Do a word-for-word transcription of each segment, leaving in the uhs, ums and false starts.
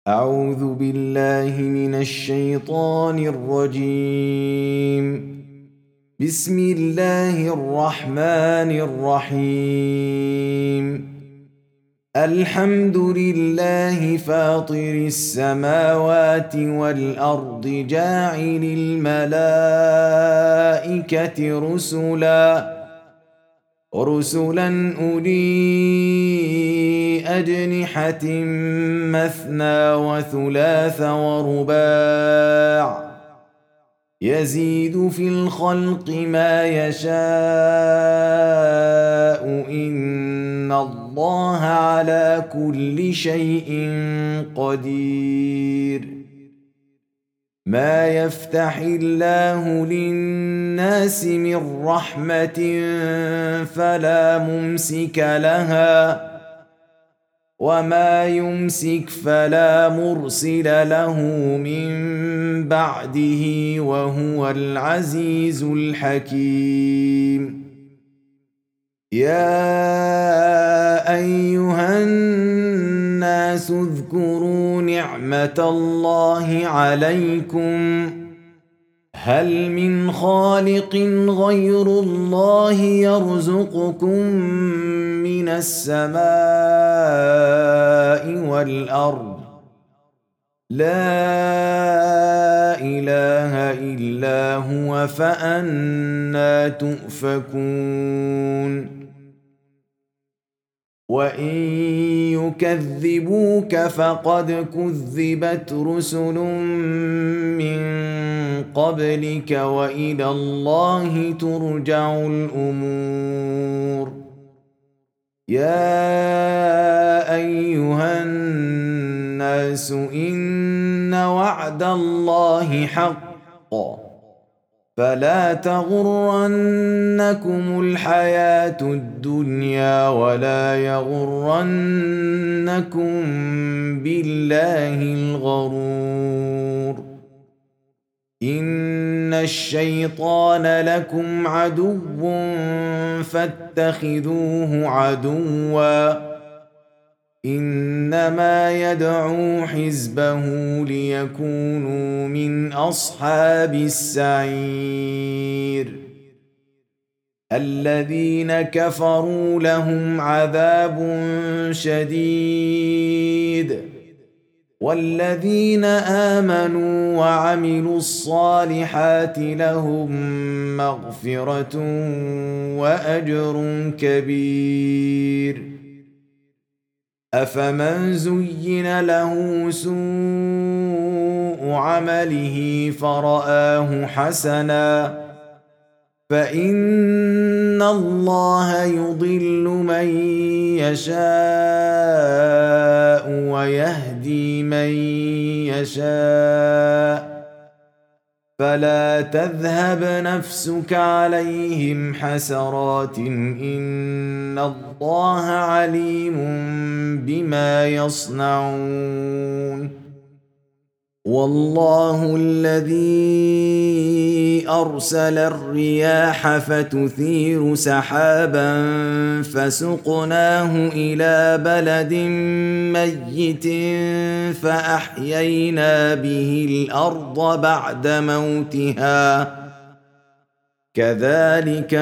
أعوذ بالله من الشيطان الرجيم. بسم الله الرحمن الرحيم. الحمد لله فاطر السماوات والأرض جاعل الملائكة رسلاً رسلا أولي أجنحة مثنى وثلاث ورباع يزيد في الخلق ما يشاء إن الله على كل شيء قدير. ما يفتح الله للناس من رحمة فلا ممسك لها وما يمسك فلا مرسل له من بعده وهو العزيز الحكيم. يا أيها الناس اذكروا نعمة الله عليكم هل من خالق غير الله يرزقكم من السماء والأرض لا إله إلا هو فأنى تؤفكون. وإن يكذبوك فقد كذبت رسل من قبلك وإلى الله ترجع الأمور. يا أيها الناس إن وعد الله حق فلا تغرنكم الحياة الدنيا ولا يغرنكم بالله الغرور. إن الشيطان لكم عدو فاتخذوه عدوا إنما يدعو حزبه ليكونوا من أصحاب السعير. الذين كفروا لهم عذاب شديد والذين آمنوا وعملوا الصالحات لهم مغفرة وأجر كبير. أفمن زين له سوء عمله فرآه حسنا فإن الله يضل من يشاء ويهدي من يشاء فلا تذهب نفسك عليهم حسرات إن الله عليم بما يصنعون. والله الذي أرسل الرياح فتثير سحابا فسقناه إلى بلد ميت فأحيينا به الأرض بعد موتها كذلك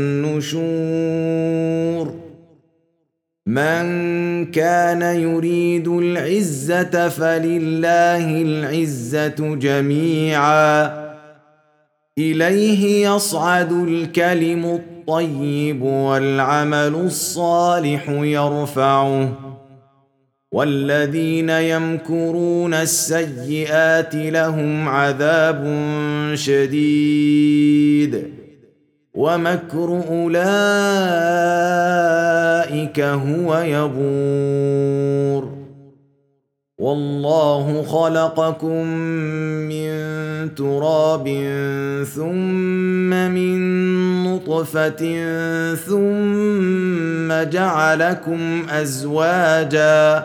النشور. من كان يريد العزة فلله العزة جميعا إليه يصعد الكلم الطيب والعمل الصالح يرفعه والذين يمكرون السيئات لهم عذاب شديد ومكر أولئك هو يبور. والله خلقكم من تراب ثم من نطفة ثم جعلكم أزواجا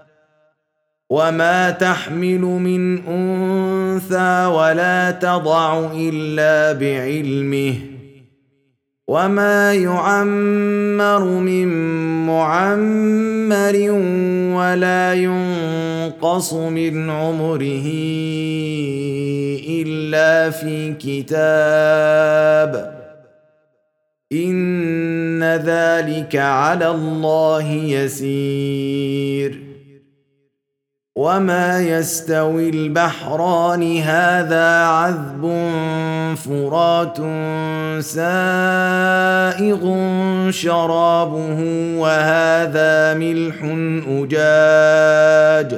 وما تحمل من أنثى ولا تضع إلا بعلمه وما يعمر من معمر ولا ينقص من عمره إلا في كتاب إن ذلك على الله يسير. وما يستوي البحران هذا عذب فرات سائغ شرابه وهذا ملح أجاج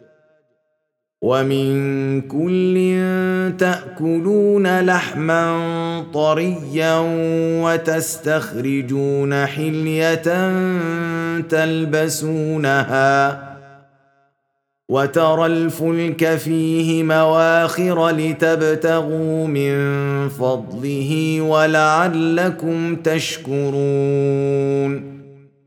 ومن كل تأكلون لحما طريا وتستخرجون حلية تلبسونها وترى الفلك فيه مواخر لتبتغوا من فضله ولعلكم تشكرون.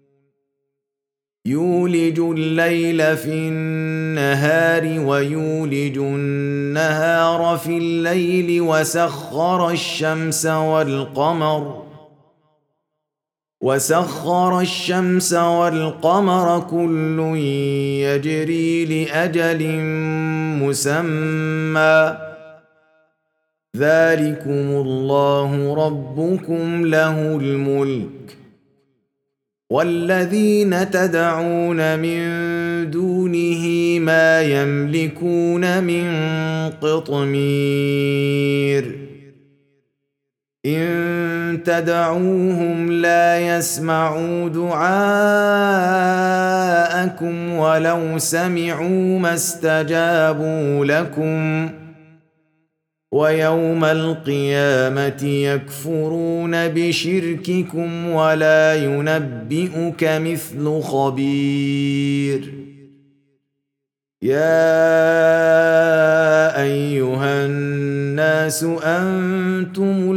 يولج الليل في النهار ويولج النهار في الليل وسخر الشمس والقمر وسخر الشمس والقمر كل يجري لأجل مسمى ذلكم الله ربكم له الملك والذين تدعون من دونه ما يملكون من قطمير إن تدعوهم لا يسمعوا دعاءكم ولو سمعوا ما استجابوا لكم ويوم القيامة يكفرون بشرككم ولا ينبئك مثل خبير. يا أيها الناس أنتم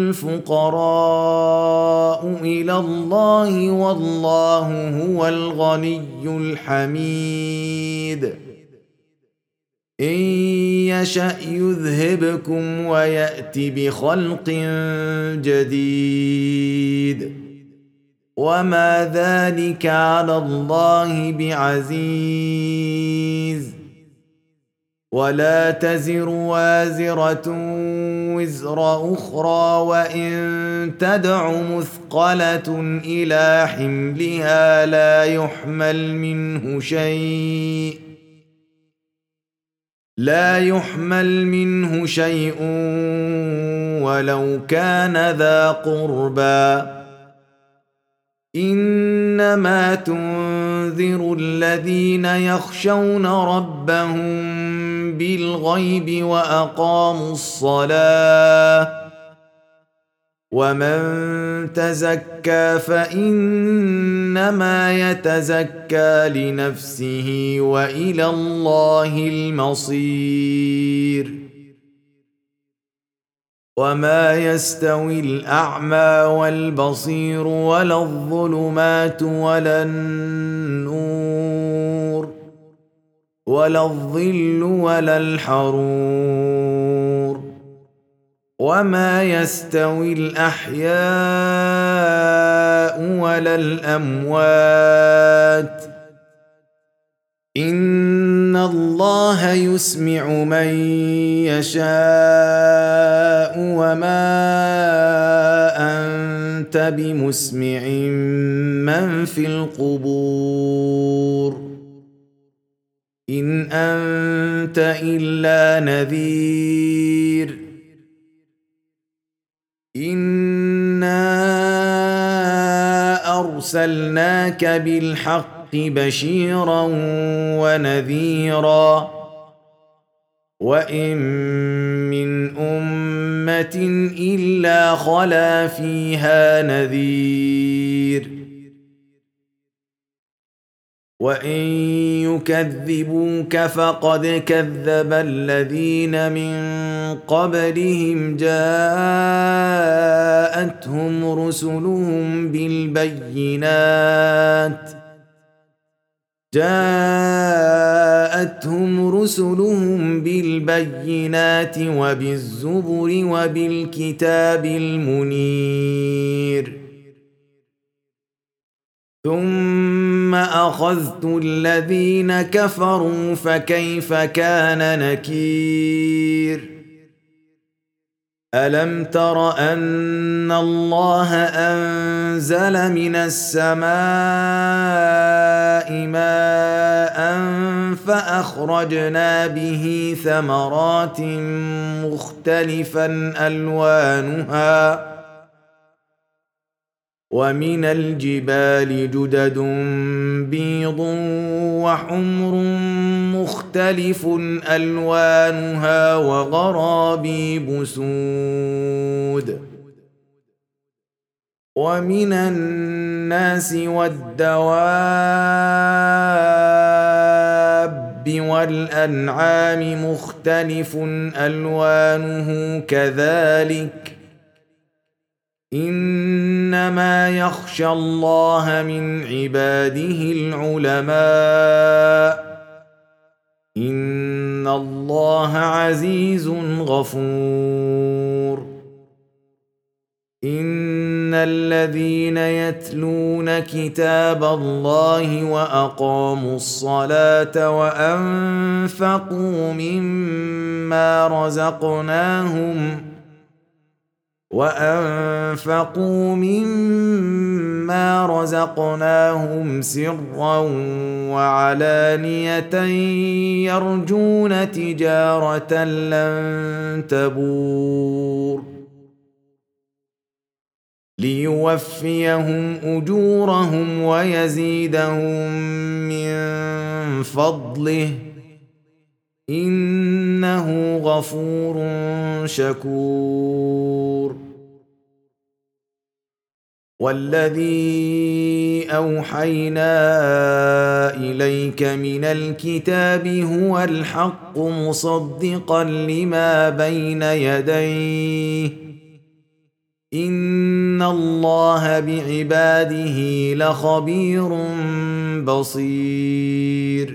الفقراء إلى الله والله هو الغني الحميد. إن يشأ يذهبكم ويأت بخلق جديد وما ذلك على الله بعزيز. ولا تزر وازرة وزر أخرى وإن تدع مثقلة إلى حملها لا يحمل منه شيء لا يحمل منه شيء ولو كان ذا قربى إنما تنذر الذين يخشون ربهم بالغيب وأقاموا الصلاة ومن تزكى فإنما يتزكى لنفسه وإلى الله المصير. وما يستوي الأعمى والبصير ولا الظلمات ولا النور ولا الظل ولا الحرور وما يستوي الأحياء ولا الأموات إن الله يسمع من يشاء وما أنت بمسمع من في القبور إن أنت إلا نذير. إنا أرسلناك بالحق بشيرا ونذيرا وإن من أمة إلا خلا فيها نذير وإن يكذبوك فقد كذب الذين من قبلهم جاءتهم رسلهم بالبينات جاءتهم رسلهم بالبينات وبالزبر وبالكتاب المنير ثم أخذت الذين كفروا فكيف كان نكير ألم تر أن الله أنزل من السماء ماء فأخرجنا به ثمرات مختلفا ألوانها ومن الجبال جدد بيض وحمر مختلف ألوانها وغرابيب سود ومن الناس والدواب والأنعام مختلف ألوانه كذلك إنما يخشى الله من عباده العلماء إن الله عزيز غفور إن الذين يتلون كتاب الله وأقاموا الصلاة وأنفقوا مما رزقناهم وأنفقوا مما رزقناهم سرا وعلانية يرجون تجارة لن تبور ليوفيهم أجورهم ويزيدهم من فضله إنه غفور شكور والذي أوحينا إليك من الكتاب هو الحق مصدقا لما بين يديه إن الله بعباده لخبير بصير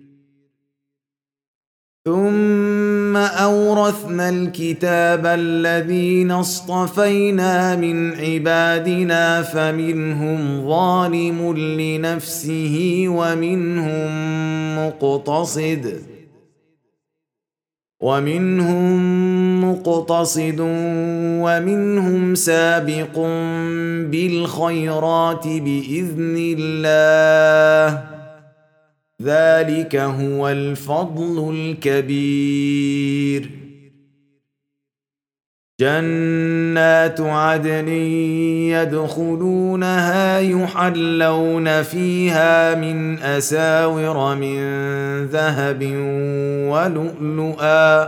ثم أورثنا الكتاب الذين اصطفينا من عبادنا فمنهم ظالم لنفسه ومنهم مقتصد ومنهم مقتصد ومنهم سابق بالخيرات بإذن الله ذلك هو الفضل الكبير جنات عدن يدخلونها يحلون فيها من أساور من ذهب ولؤلؤا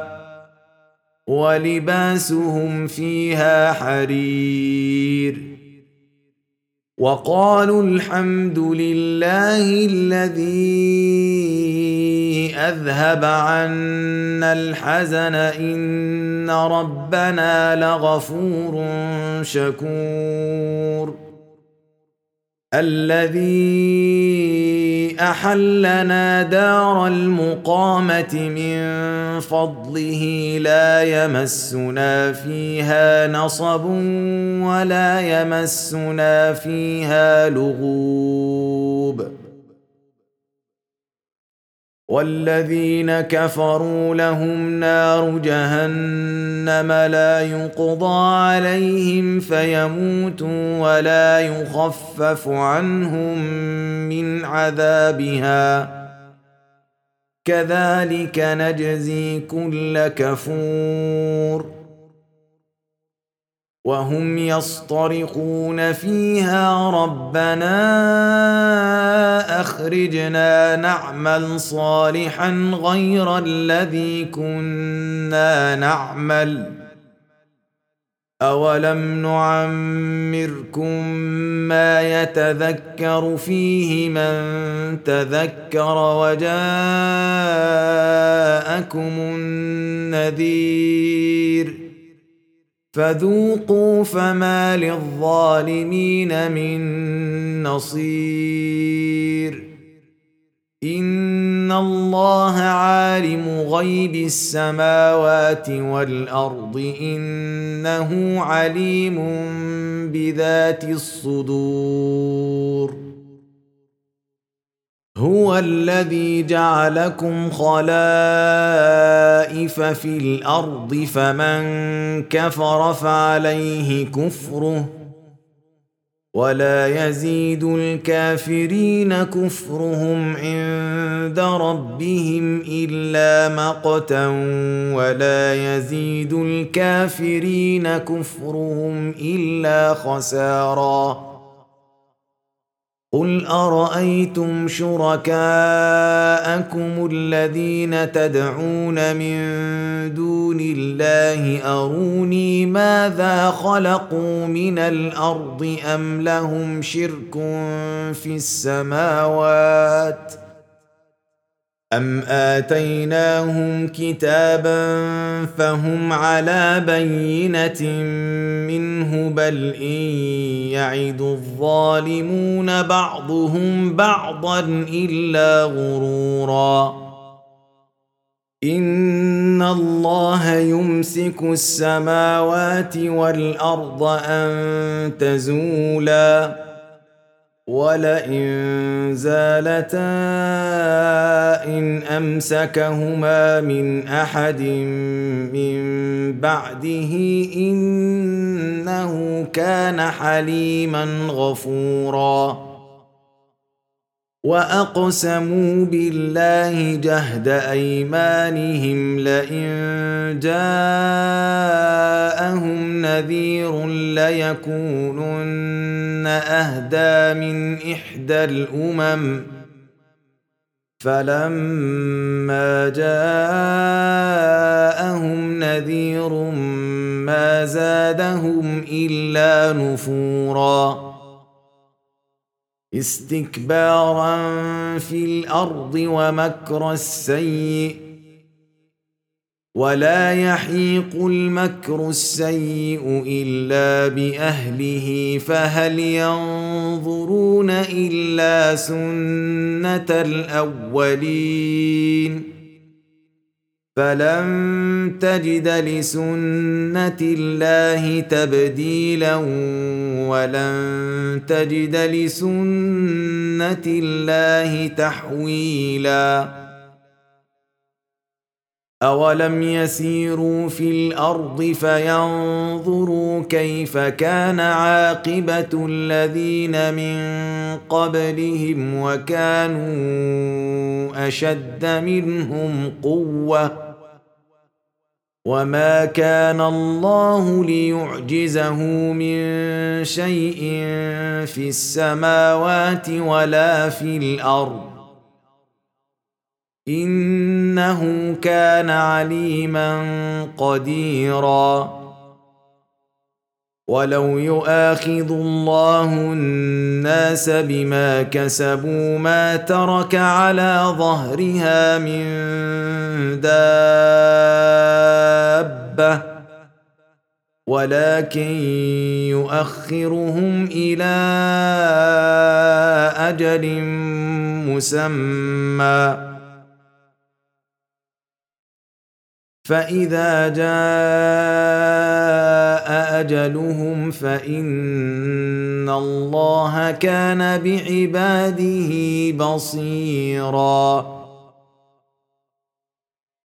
ولباسهم فيها حرير وقالوا الحمد لله الذي أذهب عنا الحزن إن ربنا لغفور شكور الذي أحلنا دار المقامة من فضله لا يمسنا فيها نصب ولا يمسنا فيها لغوب والذين كفروا لهم نار جهنم لا يقضى عليهم فيموتوا ولا يخفف عنهم من عذابها كذلك نجزي كل كفور وهم يصطرخون فيها ربنا أخرجنا نعمل صالحا غير الذي كنا نعمل أولم نعمركم ما يتذكر فيه من تذكر وجاءكم النذير فذوقوا فما للظالمين من نصير إن الله عالم غيب السماوات والأرض إنه عليم بذات الصدور هو الذي جعلكم خلائف في الارض فمن كفر فعليه كفره ولا يزيد الكافرين كفرهم عند ربهم الا مقتا ولا يزيد الكافرين كفرهم الا خسارا قل ارايتم شركاءكم الذين تدعون من دون الله اروني ماذا خلقوا من الارض ام لهم شرك في السماوات أم آتيناهم كتابا فهم على بينة منه بل إن يعد الظالمون بعضهم بعضا إلا غرورا إن الله يمسك السماوات والأرض أن تزولا ولئن زالتا إن أمسكهما من أحد من بعده إنه كان حليما غفورا وأقسموا بالله جهد أيمانهم لئن جاءهم نذير ليكونن أهدى من إحدى الأمم فلما جاءهم نذير ما زادهم إلا نفورا استكبارا في الأرض ومكر السيء ولا يحيق المكر السيء إلا بأهله فهل ينظرون إلا سنة الأولين فلن تجد لسنة الله تبديلا ولن تجد لسنة الله تحويلا أولم يسيروا في الأرض فينظروا كيف كان عاقبة الذين من قبلهم وكانوا أشد منهم قوة وما كان الله ليعجزه من شيء في السماوات ولا في الأرض إنه كان عليما قديرا ولو يؤاخذ الله الناس بما كسبوا ما ترك على ظهرها من دابة ولكن يؤخرهم إلى أجل مسمى فإذا جاء أجلهم فإن الله كان بعباده بصيراً